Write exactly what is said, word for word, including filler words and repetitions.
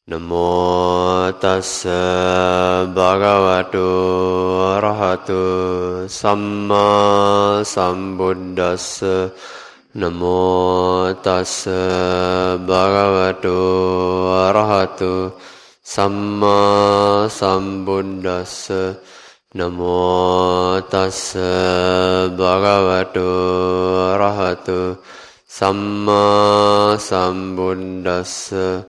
Namo tassa bhagavato arahato samma sambuddhassa. Namo tassa bhagavato arahato samma sambuddhassa. Namo tassa bhagavato arahato samma sambuddhassa.